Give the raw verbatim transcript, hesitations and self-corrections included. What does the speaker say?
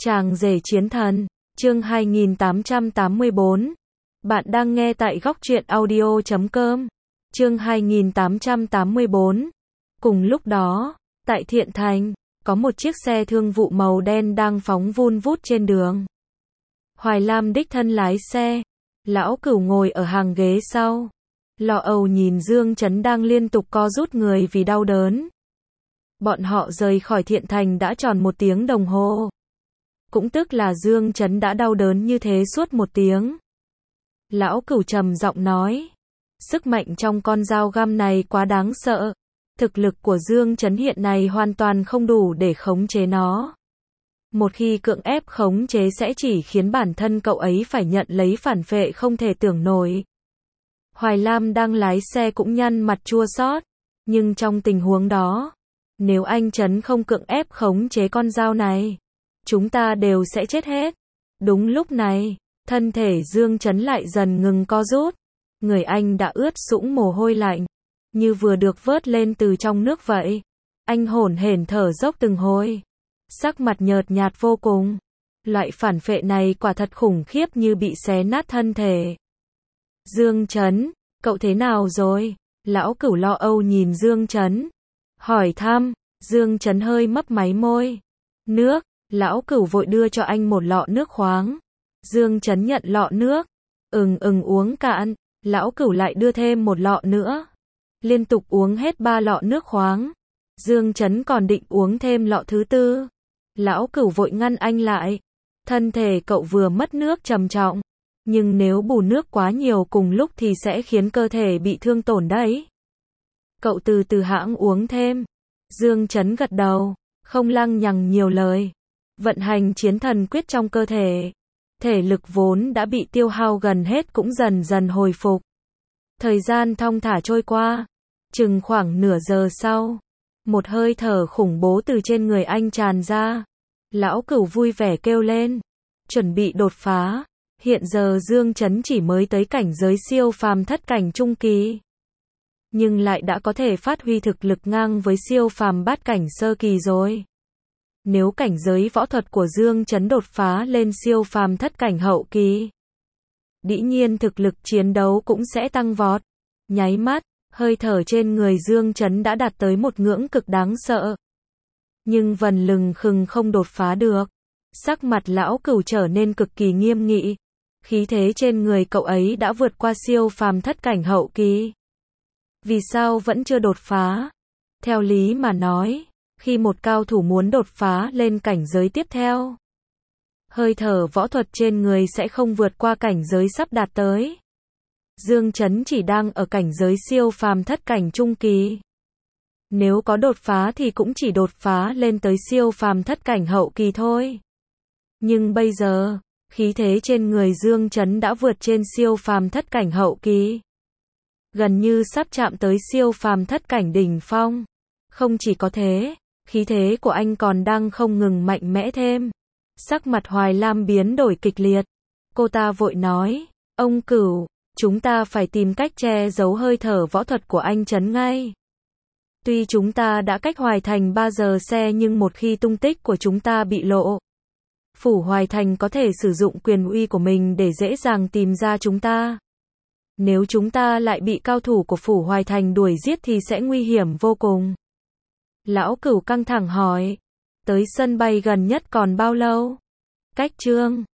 Chàng rể chiến thần, chương hai nghìn tám trăm tám mươi bốn. Bạn đang nghe tại góc truyện audio chấm com. Chương hai nghìn tám trăm tám mươi bốn. Cùng lúc đó, tại Thiện Thành, có một chiếc xe thương vụ màu đen đang phóng vun vút trên đường. Hoài Lam đích thân lái xe, Lão Cửu ngồi ở hàng ghế sau. Lo âu nhìn Dương Chấn đang liên tục co rút người vì đau đớn. Bọn họ rời khỏi Thiện Thành đã tròn một tiếng đồng hồ. Cũng tức là Dương Chấn đã đau đớn như thế suốt một tiếng. Lão Cửu trầm giọng nói, sức mạnh trong con dao găm này quá đáng sợ. Thực lực của Dương Chấn hiện nay hoàn toàn không đủ để khống chế nó. Một khi cưỡng ép khống chế sẽ chỉ khiến bản thân cậu ấy phải nhận lấy phản phệ không thể tưởng nổi. Hoài Lam đang lái xe cũng nhăn mặt chua xót, nhưng trong tình huống đó, nếu anh Chấn không cưỡng ép khống chế con dao này, chúng ta đều sẽ chết hết. Đúng lúc này, thân thể Dương Chấn lại dần ngừng co rút. Người anh đã ướt sũng mồ hôi lạnh, như vừa được vớt lên từ trong nước vậy. Anh hổn hển thở dốc từng hồi, sắc mặt nhợt nhạt vô cùng. Loại phản phệ này quả thật khủng khiếp như bị xé nát thân thể. Dương Chấn, cậu thế nào rồi? Lão Cửu lo âu nhìn Dương Chấn, hỏi thăm. Dương Chấn hơi mấp máy môi. Nước. Lão Cửu vội đưa cho anh một lọ nước khoáng. Dương Chấn nhận lọ nước. Ừng ừng uống cạn. Lão Cửu lại đưa thêm một lọ nữa. Liên tục uống hết ba lọ nước khoáng. Dương Chấn còn định uống thêm lọ thứ tư. Lão Cửu vội ngăn anh lại. Thân thể cậu vừa mất nước trầm trọng. Nhưng nếu bù nước quá nhiều cùng lúc thì sẽ khiến cơ thể bị thương tổn đấy. Cậu từ từ hãng uống thêm. Dương Chấn gật đầu, không lăng nhằng nhiều lời. Vận hành chiến thần quyết trong cơ thể. Thể lực vốn đã bị tiêu hao gần hết cũng dần dần hồi phục. Thời gian thong thả trôi qua. Chừng khoảng nửa giờ sau, một hơi thở khủng bố từ trên người anh tràn ra. Lão Cửu vui vẻ kêu lên, chuẩn bị đột phá. Hiện giờ Dương Chấn chỉ mới tới cảnh giới siêu phàm thất cảnh trung kỳ, nhưng lại đã có thể phát huy thực lực ngang với siêu phàm bát cảnh sơ kỳ rồi. Nếu cảnh giới võ thuật của Dương Chấn đột phá lên siêu phàm thất cảnh hậu kỳ, dĩ nhiên thực lực chiến đấu cũng sẽ tăng vọt. Nháy mắt, hơi thở trên người Dương Chấn đã đạt tới một ngưỡng cực đáng sợ. Nhưng vần lừng khừng không đột phá được. Sắc mặt Lão Cửu trở nên cực kỳ nghiêm nghị. Khí thế trên người cậu ấy đã vượt qua siêu phàm thất cảnh hậu kỳ. Vì sao vẫn chưa đột phá? Theo lý mà nói, khi một cao thủ muốn đột phá lên cảnh giới tiếp theo, hơi thở võ thuật trên người sẽ không vượt qua cảnh giới sắp đạt tới. Dương Chấn chỉ đang ở cảnh giới siêu phàm thất cảnh trung kỳ. Nếu có đột phá thì cũng chỉ đột phá lên tới siêu phàm thất cảnh hậu kỳ thôi. Nhưng bây giờ, khí thế trên người Dương Chấn đã vượt trên siêu phàm thất cảnh hậu kỳ. Gần như sắp chạm tới siêu phàm thất cảnh đỉnh phong. Không chỉ có thế, khí thế của anh còn đang không ngừng mạnh mẽ thêm. Sắc mặt Hoài Lam biến đổi kịch liệt. Cô ta vội nói, ông Cửu, chúng ta phải tìm cách che giấu hơi thở võ thuật của anh Chấn ngay. Tuy chúng ta đã cách Hoài Thành ba giờ xe nhưng một khi tung tích của chúng ta bị lộ, Phủ Hoài Thành có thể sử dụng quyền uy của mình để dễ dàng tìm ra chúng ta. Nếu chúng ta lại bị cao thủ của Phủ Hoài Thành đuổi giết thì sẽ nguy hiểm vô cùng. Lão Cửu căng thẳng hỏi, tới sân bay gần nhất còn bao lâu? Cách Trương